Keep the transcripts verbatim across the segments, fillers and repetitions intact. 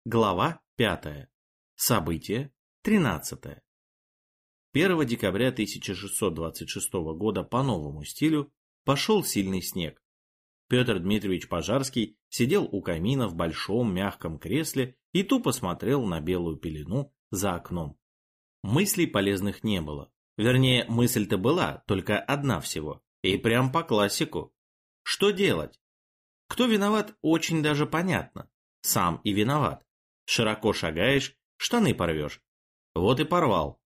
Глава пятая. Событие тринадцатое. первого декабря тысяча шестьсот двадцать шестого года по новому стилю пошел сильный снег. Петр Дмитриевич Пожарский сидел у камина в большом мягком кресле и тупо смотрел на белую пелену за окном. Мыслей полезных не было. Вернее, мысль-то была, только одна всего. И прям по классику. Что делать? Кто виноват, очень даже понятно. Сам и виноват. Широко шагаешь, штаны порвешь. Вот и порвал.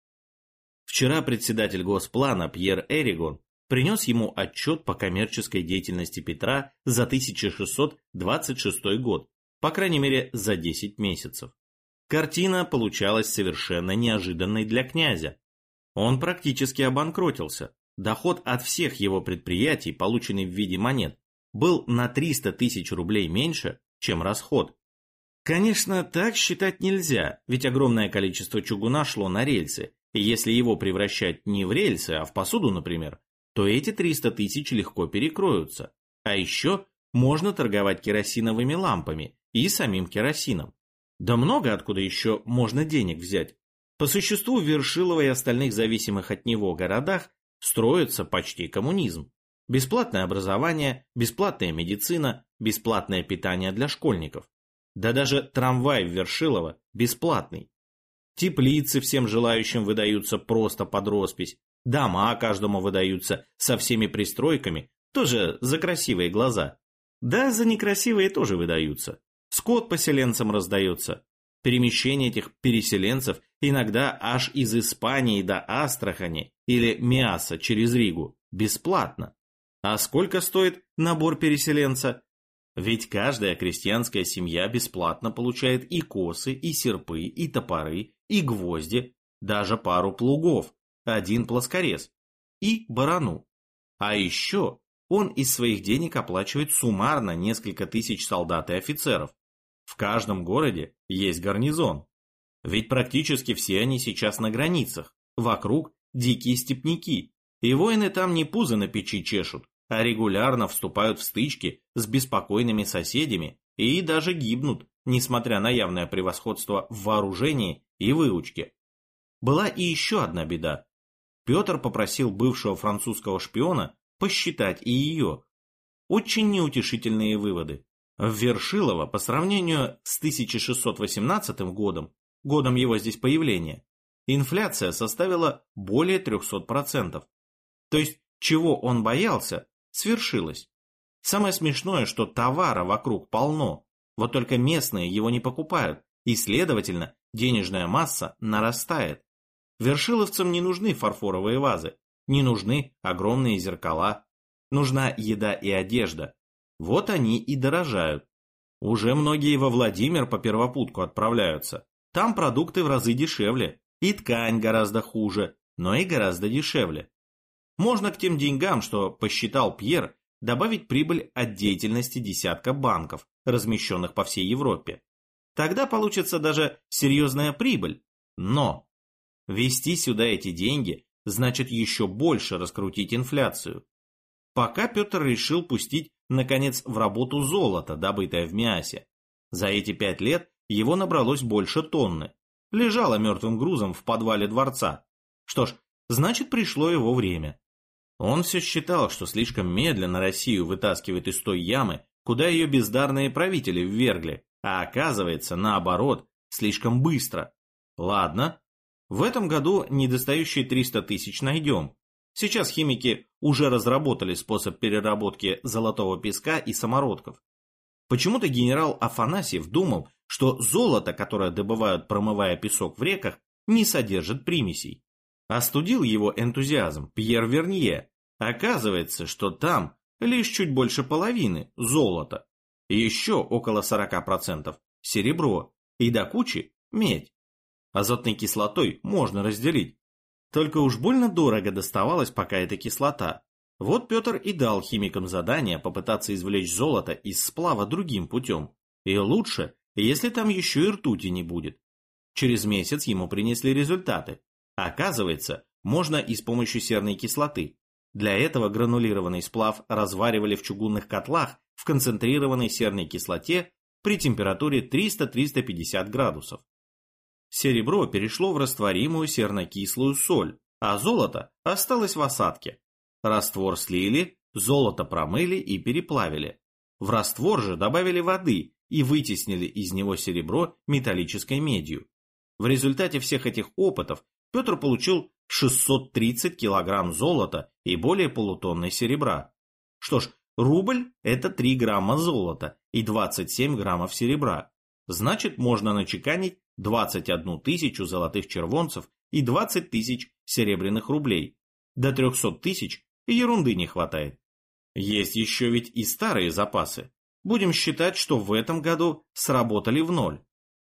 Вчера председатель Госплана Пьер Эригон принес ему отчет по коммерческой деятельности Петра за тысяча шестьсот двадцать шестой год, по крайней мере за десять месяцев. Картина получалась совершенно неожиданной для князя. Он практически обанкротился. Доход от всех его предприятий, полученный в виде монет, был на триста тысяч рублей меньше, чем расход. Конечно, так считать нельзя, ведь огромное количество чугуна шло на рельсы, и если его превращать не в рельсы, а в посуду, например, то эти триста тысяч легко перекроются. А еще можно торговать керосиновыми лампами и самим керосином. Да много откуда еще можно денег взять. По существу в Вершилово и остальных зависимых от него городах строится почти коммунизм. Бесплатное образование, бесплатная медицина, бесплатное питание для школьников. Да даже трамвай в Вершилово бесплатный. Теплицы всем желающим выдаются просто под роспись. Дома каждому выдаются со всеми пристройками, тоже за красивые глаза. Да, за некрасивые тоже выдаются. Скот поселенцам раздается. Перемещение этих переселенцев иногда аж из Испании до Астрахани или Миасса через Ригу бесплатно. А сколько стоит набор переселенца? Ведь каждая крестьянская семья бесплатно получает и косы, и серпы, и топоры, и гвозди, даже пару плугов, один плоскорез и барану. А еще он из своих денег оплачивает суммарно несколько тысяч солдат и офицеров. В каждом городе есть гарнизон. Ведь практически все они сейчас на границах, вокруг дикие степняки, и воины там не пузо на печи чешут, а регулярно вступают в стычки с беспокойными соседями и даже гибнут, несмотря на явное превосходство в вооружении и выучке. Была и еще одна беда. Петр попросил бывшего французского шпиона посчитать и ее. Очень неутешительные выводы. В Вершилово по сравнению с тысяча шестьсот восемнадцатым годом, годом его здесь появления, инфляция составила более трехсот процентов. То есть, чего он боялся, свершилось. Самое смешное, что товара вокруг полно, вот только местные его не покупают, и, следовательно, денежная масса нарастает. Вершиловцам не нужны фарфоровые вазы, не нужны огромные зеркала, нужна еда и одежда. Вот они и дорожают. Уже многие во Владимир по первопутку отправляются. Там продукты в разы дешевле, и ткань гораздо хуже, но и гораздо дешевле. Можно к тем деньгам, что посчитал Пьер, добавить прибыль от деятельности десятка банков, размещенных по всей Европе. Тогда получится даже серьезная прибыль. Но ввести сюда эти деньги значит еще больше раскрутить инфляцию. Пока Петр решил пустить, наконец, в работу золото, добытое в Миасе. За эти пять лет его набралось больше тонны. Лежало мертвым грузом в подвале дворца. Что ж, значит, пришло его время. Он все считал, что слишком медленно Россию вытаскивает из той ямы, куда ее бездарные правители ввергли, а оказывается, наоборот, слишком быстро. Ладно, в этом году недостающие триста тысяч найдем. Сейчас химики уже разработали способ переработки золотого песка и самородков. Почему-то генерал Афанасьев думал, что золото, которое добывают, промывая песок в реках, не содержит примесей. Остудил его энтузиазм Пьер Вернье. Оказывается, что там лишь чуть больше половины золота, еще около сорока процентов серебро и до кучи медь. Азотной кислотой можно разделить. Только уж больно дорого доставалась пока эта кислота. Вот Петр и дал химикам задание попытаться извлечь золото из сплава другим путем. И лучше, если там еще и ртути не будет. Через месяц ему принесли результаты. Оказывается, можно и с помощью серной кислоты. Для этого гранулированный сплав разваривали в чугунных котлах в концентрированной серной кислоте при температуре триста — триста пятьдесят градусов. Серебро перешло в растворимую серно-кислую соль, а золото осталось в осадке. Раствор слили, золото промыли и переплавили. В раствор же добавили воды и вытеснили из него серебро металлической медью. В результате всех этих опытов Петр получил шестьсот тридцать килограмм золота и более полутонны серебра. Что ж, рубль – это три грамма золота и двадцать семь граммов серебра. Значит, можно начеканить двадцать одну тысячу золотых червонцев и двадцать тысяч серебряных рублей. До трехсот тысяч ерунды не хватает. Есть еще ведь и старые запасы. Будем считать, что в этом году сработали в ноль.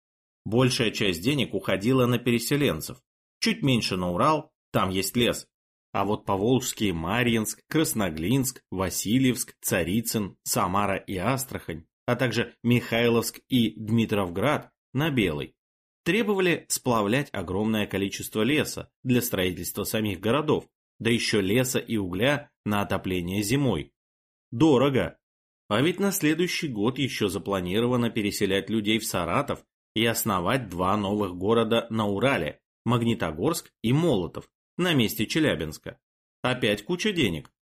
Большая часть денег уходила на переселенцев. Чуть меньше на Урал, там есть лес. А вот Поволжский Марьинск, Красноглинск, Васильевск, Царицын, Самара и Астрахань, а также Михайловск и Дмитровград на Белый, требовали сплавлять огромное количество леса для строительства самих городов, да еще леса и угля на отопление зимой. Дорого. А ведь на следующий год еще запланировано переселять людей в Саратов и основать два новых города на Урале – Магнитогорск и Молотов, на месте Челябинска. Опять куча денег.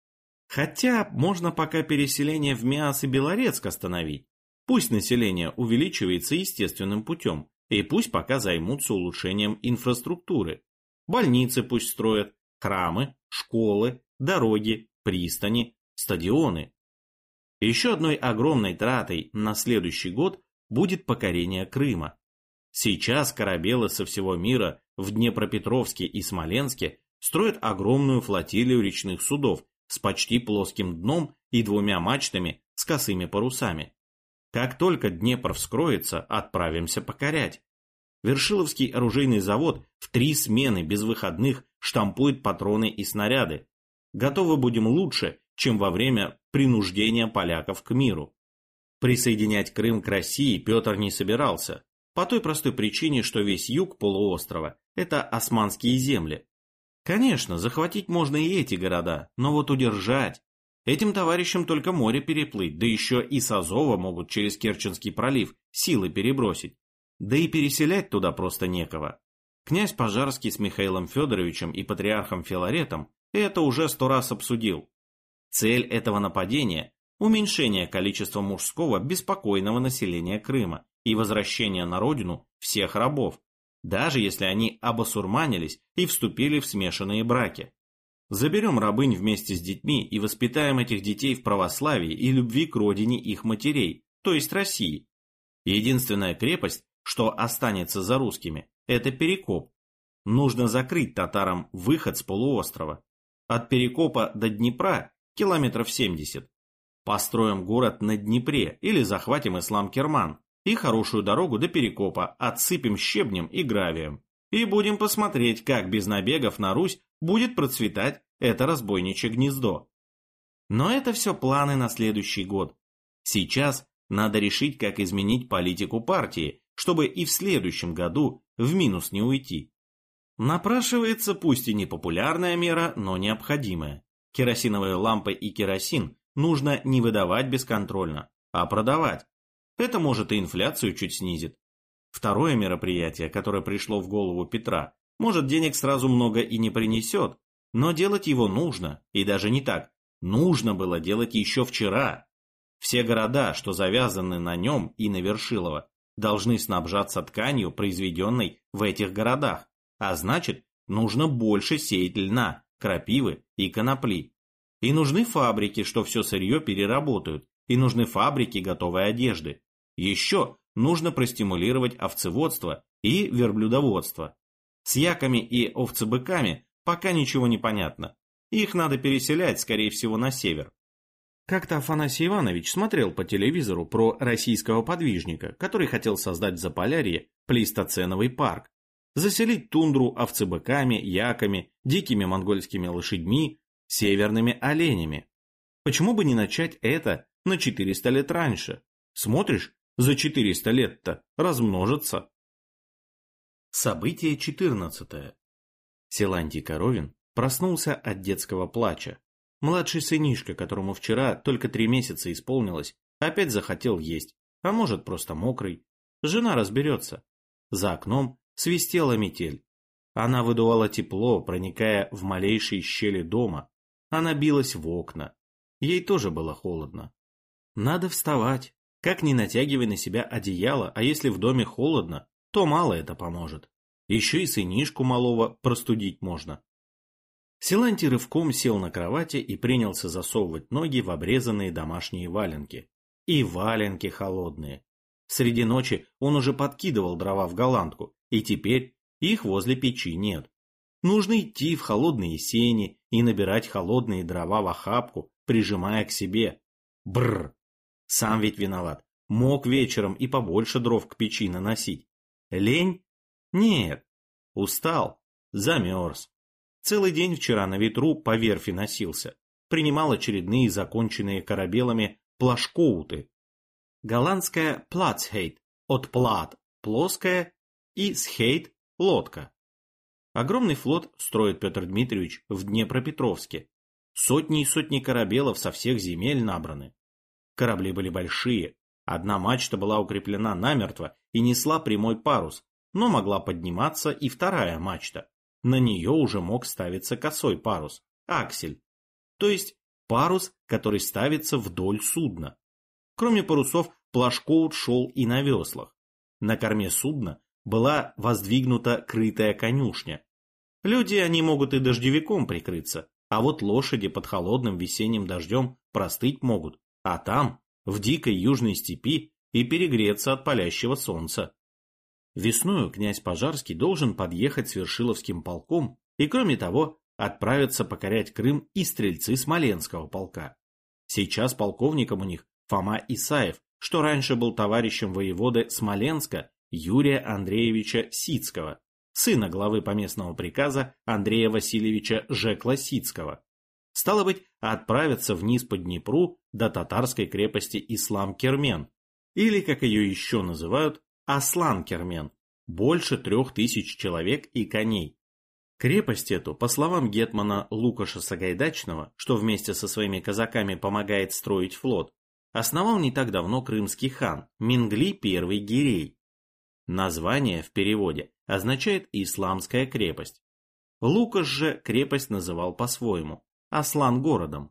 Хотя можно пока переселение в Миас и Белорецк остановить. Пусть население увеличивается естественным путем, и пусть пока займутся улучшением инфраструктуры. Больницы пусть строят, храмы, школы, дороги, пристани, стадионы. Еще одной огромной тратой на следующий год будет покорение Крыма. Сейчас корабелы со всего мира в Днепропетровске и Смоленске строят огромную флотилию речных судов с почти плоским дном и двумя мачтами с косыми парусами. Как только Днепр вскроется, отправимся покорять. Вершиловский оружейный завод в три смены без выходных штампует патроны и снаряды. Готовы будем лучше, чем во время принуждения поляков к миру. Присоединять Крым к России Петр не собирался, по той простой причине, что весь юг полуострова – это османские земли. Конечно, захватить можно и эти города, но вот удержать. Этим товарищам только море переплыть, да еще и с Азова могут через Керченский пролив силы перебросить. Да и переселять туда просто некого. Князь Пожарский с Михаилом Федоровичем и патриархом Филаретом это уже сто раз обсудил. Цель этого нападения – уменьшение количества мужского беспокойного населения Крыма и возвращение на родину всех рабов, даже если они обосурманились и вступили в смешанные браки. Заберем рабынь вместе с детьми и воспитаем этих детей в православии и любви к родине их матерей, то есть России. Единственная крепость, что останется за русскими, это Перекоп. Нужно закрыть татарам выход с полуострова. От Перекопа до Днепра километров семьдесят. Построим город на Днепре или захватим Ислам-Керман и хорошую дорогу до Перекопа отсыпем щебнем и гравием. И будем посмотреть, как без набегов на Русь будет процветать это разбойничье гнездо. Но это все планы на следующий год. Сейчас надо решить, как изменить политику партии, чтобы и в следующем году в минус не уйти. Напрашивается пусть и непопулярная мера, но необходимая. Керосиновые лампы и керосин нужно не выдавать бесконтрольно, а продавать. Это может и инфляцию чуть снизит. Второе мероприятие, которое пришло в голову Петра, может денег сразу много и не принесет, но делать его нужно, и даже не так. Нужно было делать еще вчера. Все города, что завязаны на нем и на Вершилово, должны снабжаться тканью, произведенной в этих городах, а значит, нужно больше сеять льна, крапивы и конопли. И нужны фабрики, что все сырье переработают, и нужны фабрики готовой одежды. Еще нужно простимулировать овцеводство и верблюдоводство. С яками и овцебыками пока ничего не понятно. Их надо переселять, скорее всего, на север. Как-то Афанасий Иванович смотрел по телевизору про российского подвижника, который хотел создать в Заполярье плейстоценовый парк. Заселить тундру овцебыками, яками, дикими монгольскими лошадьми, северными оленями. Почему бы не начать это на четыреста лет раньше? Смотришь, за четыреста лет-то размножится. Событие четырнадцатое. Силантий Коровин проснулся от детского плача. Младший сынишка, которому вчера только три месяца исполнилось, опять захотел есть а может просто мокрый. Жена разберется. За окном свистела метель. Она выдувала тепло, проникая в малейшие щели дома. Она билась в окна. Ей тоже было холодно. Надо вставать. Как ни натягивай на себя одеяло, а если в доме холодно, то мало это поможет. Еще и сынишку малого простудить можно. Силантий рывком сел на кровати и принялся засовывать ноги в обрезанные домашние валенки. И валенки холодные. Среди ночи он уже подкидывал дрова в голландку, и теперь их возле печи нет. Нужно идти в холодные сени и набирать холодные дрова в охапку, прижимая к себе. Бррр! Сам ведь виноват. Мог вечером и побольше дров к печи наносить. Лень? Нет. Устал. Замерз. Целый день вчера на ветру по верфи носился. Принимал очередные законченные корабелами плашкоуты. Голландская плацхейт, от плат – плоская, и схейт – лодка. Огромный флот строит Петр Дмитриевич в Днепропетровске. Сотни и сотни корабелов со всех земель набраны. Корабли были большие. Одна мачта была укреплена намертво и несла прямой парус, но могла подниматься и вторая мачта. На нее уже мог ставиться косой парус, аксель, то есть парус, который ставится вдоль судна. Кроме парусов, плашкоут шел и на веслах. На корме судна была воздвигнута крытая конюшня. Люди они могут и дождевиком прикрыться, а вот лошади под холодным весенним дождем простыть могут, а там, в дикой южной степи, и перегреться от палящего солнца. Весною князь Пожарский должен подъехать с Вершиловским полком и, кроме того, отправиться покорять Крым и стрельцы Смоленского полка. Сейчас полковником у них Фома Исаев, что раньше был товарищем воеводы Смоленска Юрия Андреевича Сицкого, сына главы поместного приказа Андрея Васильевича Жекла-Сицкого. Стало быть, отправиться вниз по Днепру до татарской крепости Ислам-Кермен, или, как ее еще называют, Аслан-Кермен, больше трех тысяч человек и коней. Крепость эту, по словам гетмана Лукаша Сагайдачного, что вместе со своими казаками помогает строить флот, основал не так давно крымский хан Мингли I Гирей. Название в переводе означает «Исламская крепость». Лукаш же крепость называл по-своему – Аслан-городом.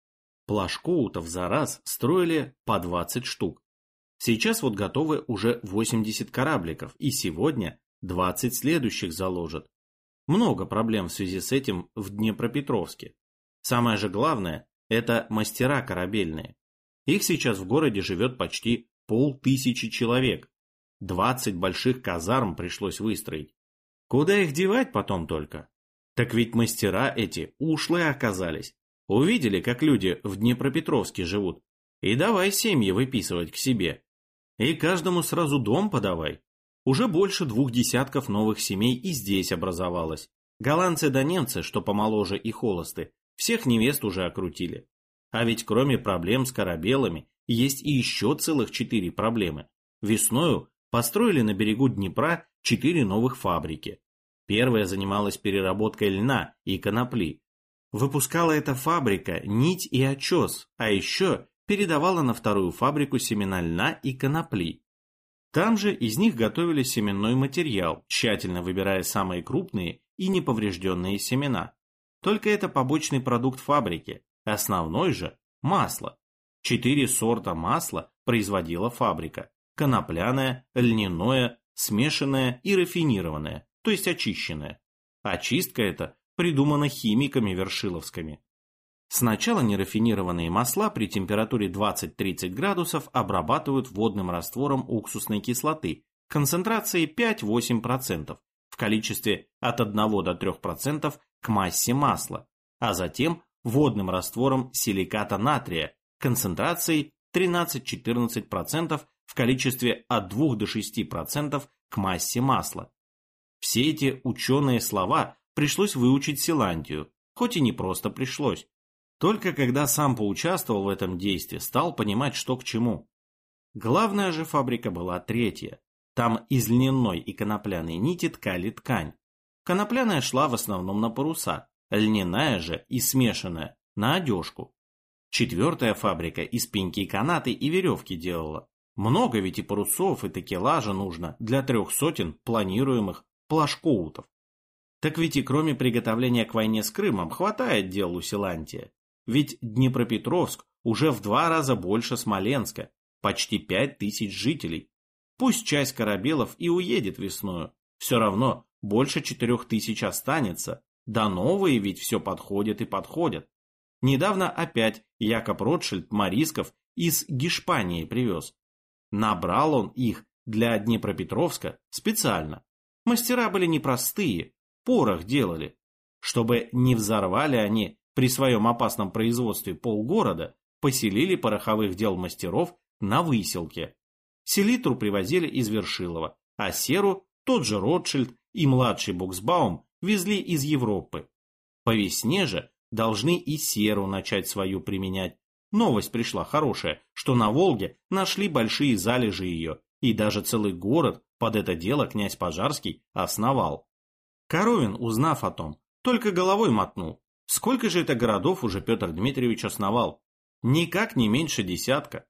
Плашкоутов за раз строили по двадцать штук. Сейчас вот готовы уже восемьдесят корабликов, и сегодня двадцать следующих заложат. Много проблем в связи с этим в Днепропетровске. Самое же главное – это мастера корабельные. Их сейчас в городе живет почти полтысячи человек. двадцать больших казарм пришлось выстроить. Куда их девать потом только? Так ведь мастера эти ушлые оказались. Увидели, как люди в Днепропетровске живут, и давай семьи выписывать к себе. И каждому сразу дом подавай. Уже больше двух десятков новых семей и здесь образовалось. Голландцы да немцы, что помоложе и холосты, всех невест уже окрутили. А ведь кроме проблем с корабелами, есть и еще целых четыре проблемы. Весною построили на берегу Днепра четыре новых фабрики. Первая занималась переработкой льна и конопли. Выпускала эта фабрика нить и очес, а еще передавала на вторую фабрику семена льна и конопли. Там же из них готовили семенной материал, тщательно выбирая самые крупные и неповрежденные семена. Только это побочный продукт фабрики, основной же – масло. Четыре сорта масла производила фабрика – конопляное, льняное, смешанное и рафинированное, то есть очищенное. Очистка эта придумана химиками вершиловскими. Сначала нерафинированные масла при температуре двадцать-тридцать градусов обрабатывают водным раствором уксусной кислоты концентрацией пять-восемь процентов в количестве от одного до трёх процентов к массе масла, а затем водным раствором силиката натрия концентрацией тринадцать-четырнадцать процентов в количестве от двух до шести процентов к массе масла. Все эти ученые слова пришлось выучить Силантию, хоть и не просто пришлось. Только когда сам поучаствовал в этом действии, стал понимать, что к чему. Главная же фабрика была третья. Там из льняной и конопляной нити ткали ткань. Конопляная шла в основном на паруса, льняная же и смешанная на одежку. Четвертая фабрика из пеньки канаты и веревки делала. Много ведь и парусов, и такелажа нужно для трех сотен планируемых плашкоутов. Так ведь и кроме приготовления к войне с Крымом хватает дел у Силантия. Ведь Днепропетровск уже в два раза больше Смоленска, почти пять тысяч жителей. Пусть часть корабелов и уедет весною, все равно больше четырех тысяч останется, да новые ведь все подходят и подходят. Недавно опять Якоб Ротшильд Морисков из Гешпании привез. Набрал он их для Днепропетровска специально. Мастера были непростые, порох делали. Чтобы не взорвали они при своем опасном производстве полгорода, поселили пороховых дел мастеров на выселке. Селитру привозили из Вершилова, а серу тот же Ротшильд и младший Буксбаум везли из Европы. По весне же должны и серу начать свою применять. Новость пришла хорошая, что на Волге нашли большие залежи ее, и даже целый город под это дело князь Пожарский основал. Коровин, узнав о том, только головой мотнул. Сколько же это городов уже Петр Дмитриевич основал? Никак не меньше десятка.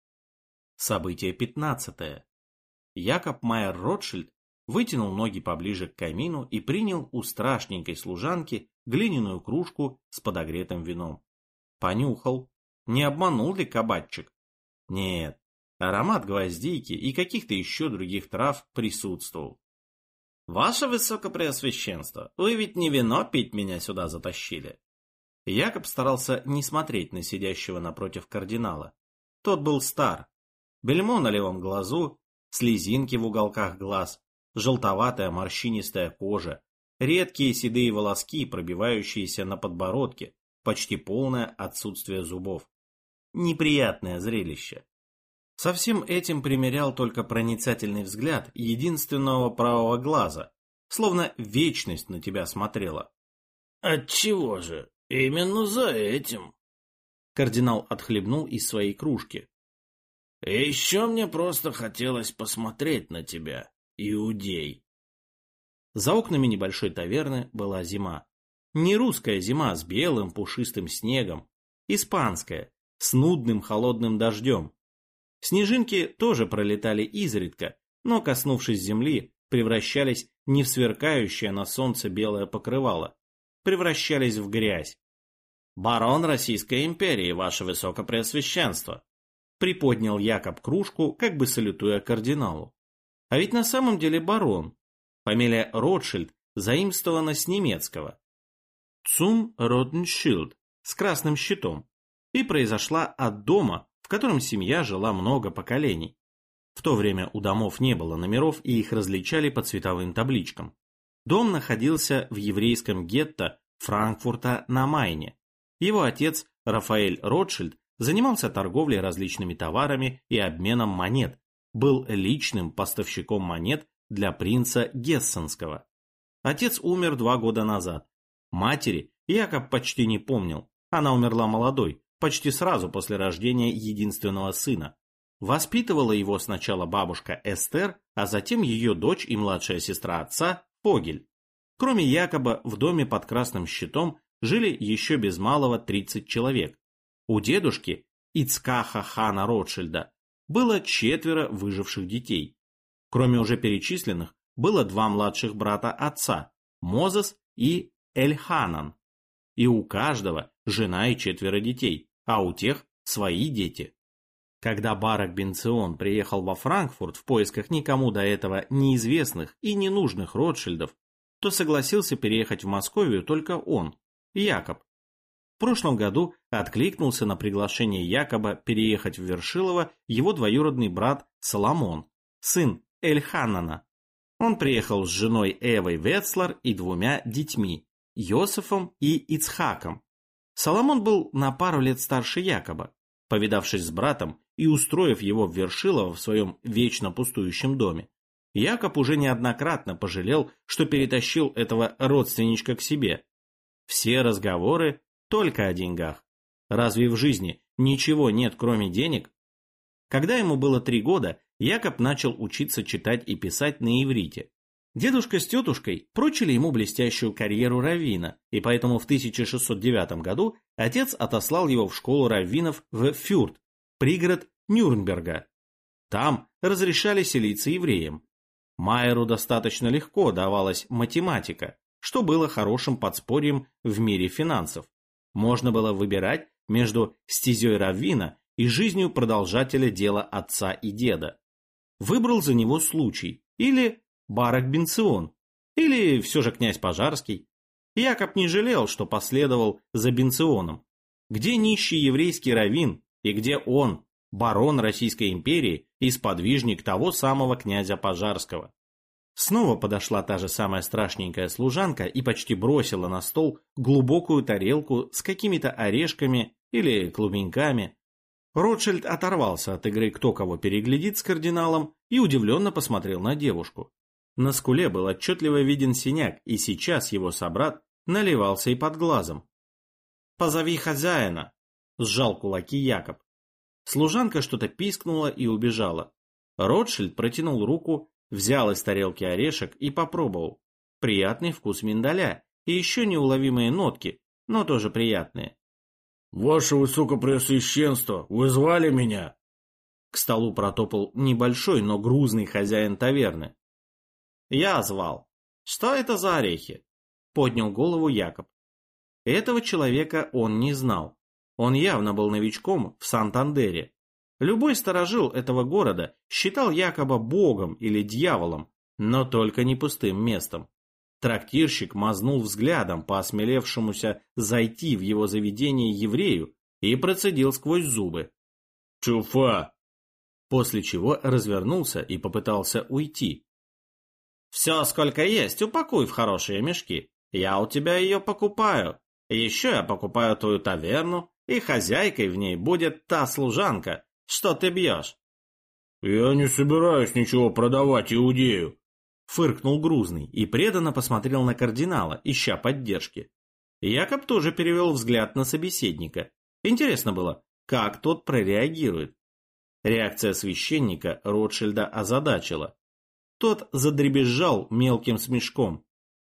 Событие пятнадцатое. Якоб Майер Ротшильд вытянул ноги поближе к камину и принял у страшненькой служанки глиняную кружку с подогретым вином. Понюхал. Не обманул ли кабачик? Нет, аромат гвоздики и каких-то еще других трав присутствовал. «Ваше Высокопреосвященство, вы ведь не вино пить меня сюда затащили?» Якоб старался не смотреть на сидящего напротив кардинала. Тот был стар. Бельмо на левом глазу, слезинки в уголках глаз, желтоватая морщинистая кожа, редкие седые волоски, пробивающиеся на подбородке, почти полное отсутствие зубов. Неприятное зрелище. Со всем этим примерял только проницательный взгляд единственного правого глаза, словно вечность на тебя смотрела. «Отчего же? Именно за этим!» Кардинал отхлебнул из своей кружки. «Еще мне просто хотелось посмотреть на тебя, иудей!» За окнами небольшой таверны была зима. Не русская зима с белым пушистым снегом, испанская, с нудным холодным дождем. Снежинки тоже пролетали изредка, но, коснувшись земли, превращались не в сверкающее на солнце белое покрывало, превращались в грязь. «Барон Российской империи, ваше Высокопреосвященство!» Приподнял Якоб кружку, как бы салютуя кардиналу. А ведь на самом деле барон. Фамилия Ротшильд заимствована с немецкого. «Цум Ротеншильд» с красным щитом, и произошла от дома, в котором семья жила много поколений. В то время у домов не было номеров, и их различали по цветовым табличкам. Дом находился в еврейском гетто Франкфурта на Майне. Его отец, Рафаэль Ротшильд, занимался торговлей различными товарами и обменом монет, был личным поставщиком монет для принца Гессенского. Отец умер два года назад. Матери Якоб почти не помнил, она умерла молодой, почти сразу после рождения единственного сына. Воспитывала его сначала бабушка Эстер, а затем ее дочь и младшая сестра отца Фогель. Кроме Якоба в доме под красным щитом жили еще без малого тридцать человек. У дедушки Ицкаха хана Ротшильда было четверо выживших детей. Кроме уже перечисленных, было два младших брата отца, Мозес и Эльханан. И у каждого жена и четверо детей, а у тех свои дети. Когда Барак бен Цион приехал во Франкфурт в поисках никому до этого неизвестных и ненужных Ротшильдов, то согласился переехать в Московию только он, Якоб. В прошлом году откликнулся на приглашение Якоба переехать в Вершилово его двоюродный брат Соломон, сын Эльханана. Он приехал с женой Эвой Ветслар и двумя детьми, Йосифом и Ицхаком. Соломон был на пару лет старше Якоба. Повидавшись с братом и устроив его в Вершилово в своем вечно пустующем доме, Якоб уже неоднократно пожалел, что перетащил этого родственничка к себе. Все разговоры только о деньгах. Разве в жизни ничего нет, кроме денег? Когда ему было три года, Якоб начал учиться читать и писать на иврите. Дедушка с тетушкой прочили ему блестящую карьеру раввина, и поэтому в тысяча шестьсот девятом году отец отослал его в школу раввинов в Фюрт, пригород Нюрнберга. Там разрешали селиться евреям. Майеру достаточно легко давалась математика, что было хорошим подспорьем в мире финансов. Можно было выбирать между стезей раввина и жизнью продолжателя дела отца и деда. Выбрал за него случай, или Барак бен Цион, или все же князь Пожарский. Якоб не жалел, что последовал за бен Ционом. Где нищий еврейский раввин, и где он, барон Российской империи и сподвижник того самого князя Пожарского. Снова подошла та же самая страшненькая служанка и почти бросила на стол глубокую тарелку с какими-то орешками или клубеньками. Ротшильд оторвался от игры «Кто кого переглядит» с кардиналом и удивленно посмотрел на девушку. На скуле был отчетливо виден синяк, и сейчас его собрат наливался и под глазом. «Позови хозяина!» — сжал кулаки Якоб. Служанка что-то пискнула и убежала. Ротшильд протянул руку, взял из тарелки орешек и попробовал. Приятный вкус миндаля и еще неуловимые нотки, но тоже приятные. «Ваше Высокопреосвященство, вы звали меня?» К столу протопал небольшой, но грузный хозяин таверны. «Я звал. Что это за орехи?» — поднял голову Якоб. Этого человека он не знал. Он явно был новичком в Сантандере. Любой старожил этого города считал Якоба богом или дьяволом, но только не пустым местом. Трактирщик мазнул взглядом по осмелившемуся зайти в его заведение еврею и процедил сквозь зубы. «Чуфа!» После чего развернулся и попытался уйти. «Все, сколько есть, упакуй в хорошие мешки. Я у тебя ее покупаю. Еще я покупаю твою таверну, и хозяйкой в ней будет та служанка, что ты бьешь». «Я не собираюсь ничего продавать иудею», — фыркнул грузный и преданно посмотрел на кардинала, ища поддержки. Якоб тоже перевел взгляд на собеседника. Интересно было, как тот прореагирует. Реакция священника Ротшильда озадачила. Тот задребезжал мелким смешком.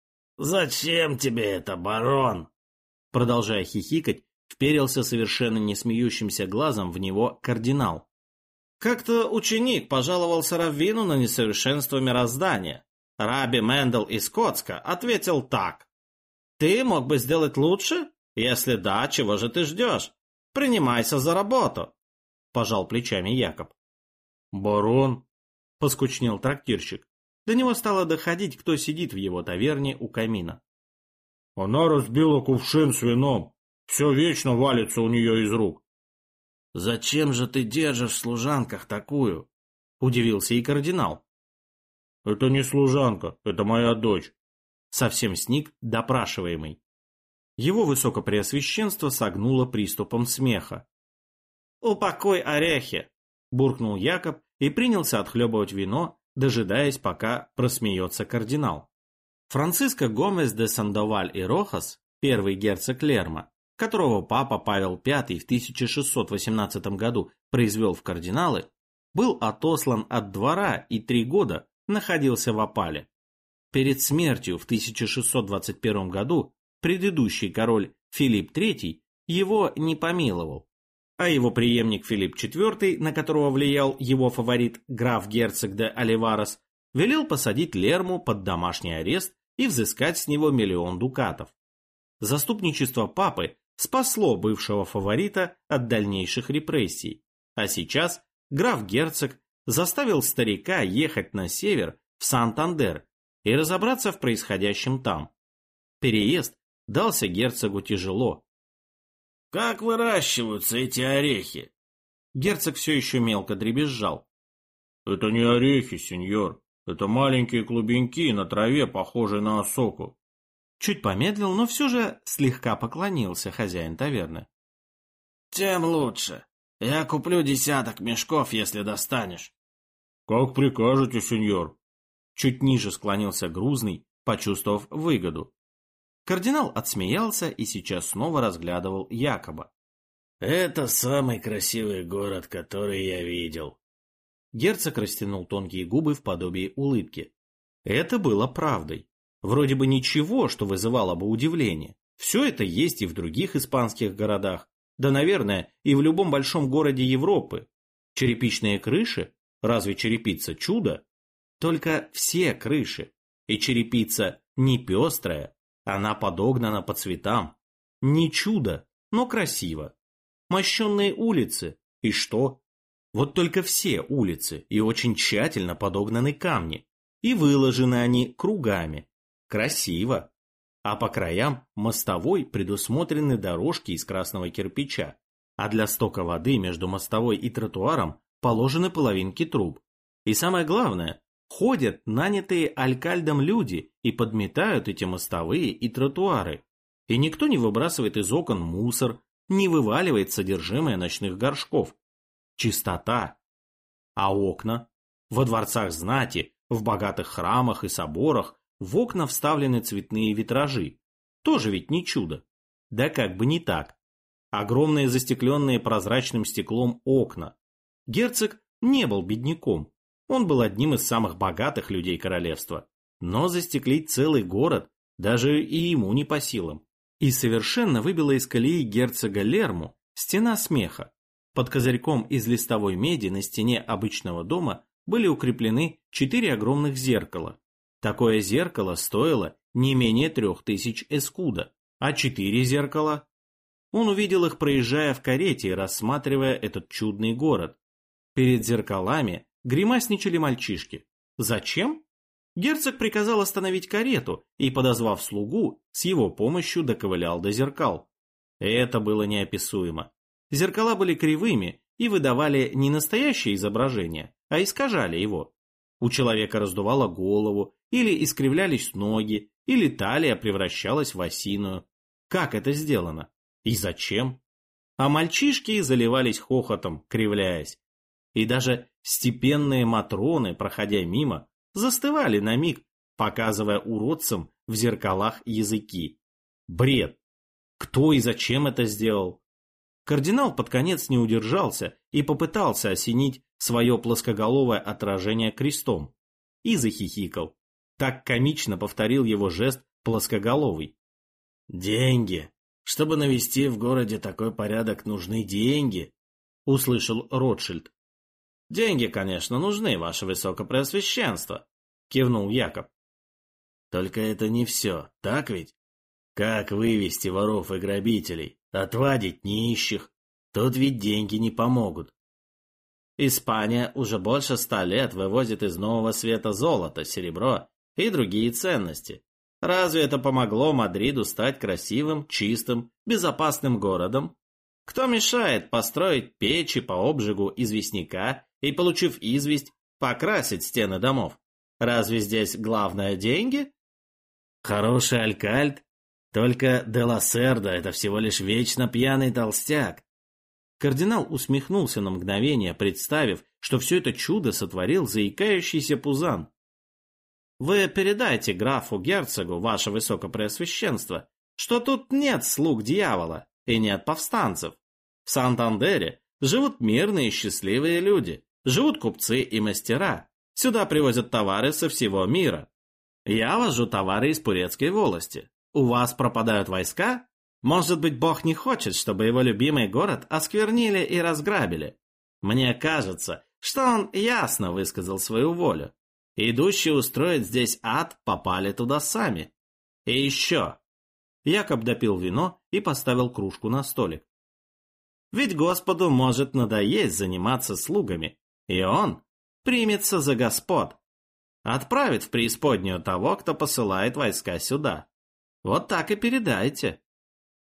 «Зачем тебе это, барон?» Продолжая хихикать, вперился совершенно не смеющимся глазом в него кардинал. Как-то ученик пожаловался раввину на несовершенство мироздания. Раби Мендел из Скотска ответил так. «Ты мог бы сделать лучше? Если да, чего же ты ждешь? Принимайся за работу!» Пожал плечами Якоб. «Барон?» — поскучнел трактирщик. До него стало доходить, кто сидит в его таверне у камина. «Она разбила кувшин с вином. Все вечно валится у нее из рук». «Зачем же ты держишь в служанках такую?» — удивился и кардинал. «Это не служанка, это моя дочь», — совсем сник допрашиваемый. Его высокопреосвященство согнуло приступом смеха. «Упакуй орехи!» — буркнул Якоб и принялся отхлебывать вино, дожидаясь, пока просмеется кардинал. Франциско Гомес де Сандоваль и Рохас, первый герцог Лерма, которого папа Павел Пятый в тысяча шестьсот восемнадцатом году произвел в кардиналы, был отослан от двора и три года находился в опале. Перед смертью в тысяча шестьсот двадцать первом году предыдущий король Филипп Третий его не помиловал, а его преемник Филипп Четвертый, на которого влиял его фаворит граф-герцог де Оливарес, велел посадить Лерму под домашний арест и взыскать с него миллион дукатов. Заступничество папы спасло бывшего фаворита от дальнейших репрессий, а сейчас граф-герцог заставил старика ехать на север в Сантандер и разобраться в происходящем там. Переезд дался герцогу тяжело. «Как выращиваются эти орехи?» Герцог все еще мелко дребезжал. «Это не орехи, сеньор. Это маленькие клубеньки на траве, похожие на осоку». Чуть помедлил, но все же слегка поклонился хозяин таверны. «Тем лучше. Я куплю десяток мешков, если достанешь». «Как прикажете, сеньор». Чуть ниже склонился грузный, почувствовав выгоду. Кардинал отсмеялся и сейчас снова разглядывал Якоба. «Это самый красивый город, который я видел». Герцог растянул тонкие губы в подобии улыбки. Это было правдой. Вроде бы ничего, что вызывало бы удивление. Все это есть и в других испанских городах. Да, наверное, и в любом большом городе Европы. Черепичные крыши, Разве черепица чудо? Только все крыши. И черепица не пестрая, она подогнана по цветам. Не чудо, но красиво. Мощенные улицы. И что? Вот только все улицы и очень тщательно подогнаны камни. И выложены они кругами. Красиво. А по краям мостовой предусмотрены дорожки из красного кирпича. А для стока воды между мостовой и тротуаром положены половинки труб. И самое главное, ходят нанятые алькальдом люди и подметают эти мостовые и тротуары. И никто не выбрасывает из окон мусор, не вываливает содержимое ночных горшков. Чистота. А окна? Во дворцах знати, в богатых храмах и соборах в окна вставлены цветные витражи. Тоже ведь не чудо. Да как бы не так. Огромные застекленные прозрачным стеклом окна. Герцог не был бедняком. Он был одним из самых богатых людей королевства. Но застеклить целый город даже и ему не по силам. И совершенно выбила из колеи герцога Лерму стена смеха. Под козырьком из листовой меди на стене обычного дома были укреплены четыре огромных зеркала. Такое зеркало стоило не менее трех тысяч эскуда, а четыре зеркала. Он увидел их, проезжая в карете и рассматривая этот чудный город. Перед зеркалами гримасничали мальчишки. Зачем? Герцог приказал остановить карету и, подозвав слугу, с его помощью доковылял до зеркал. Это было неописуемо. Зеркала были кривыми и выдавали не настоящее изображение, а искажали его. У человека раздувало голову, или искривлялись ноги, или талия превращалась в осиную. Как это сделано? И зачем? А мальчишки заливались хохотом, кривляясь. И даже степенные матроны, проходя мимо, застывали на миг, показывая уродцам в зеркалах языки. Бред! Кто и зачем это сделал? Кардинал под конец не удержался и попытался осенить свое плоскоголовое отражение крестом. И захихикал. Так комично повторил его жест плоскоголовый. «Деньги! Чтобы навести в городе такой порядок, нужны деньги!» — услышал Ротшильд. «Деньги, конечно, нужны, ваше высокопреосвященство», — кивнул Якоб. «Только это не все, так ведь? Как вывести воров и грабителей, отвадить нищих? Тут ведь деньги не помогут». «Испания уже больше ста лет вывозит из Нового Света золото, серебро и другие ценности. Разве это помогло Мадриду стать красивым, чистым, безопасным городом? Кто мешает построить печи по обжигу известняка и, получив известь, покрасить стены домов? Разве здесь главное деньги? Хороший алькальд, только де ла Серда — это всего лишь вечно пьяный толстяк». Кардинал усмехнулся на мгновение, представив, что все это чудо сотворил заикающийся Пузан. «Вы передайте графу-герцогу, ваше высокопреосвященство, что тут нет слуг дьявола и нет повстанцев. В Сантандере живут мирные и счастливые люди, живут купцы и мастера. Сюда привозят товары со всего мира. Я вожу товары из Пурецкой волости. У вас пропадают войска? Может быть, Бог не хочет, чтобы его любимый город осквернили и разграбили? Мне кажется, что он ясно высказал свою волю. Идущие устроить здесь ад попали туда сами. И еще». Якоб допил вино и поставил кружку на столик. «Ведь Господу может надоесть заниматься слугами, и он примется за господ. Отправит в преисподнюю того, кто посылает войска сюда. Вот так и передайте».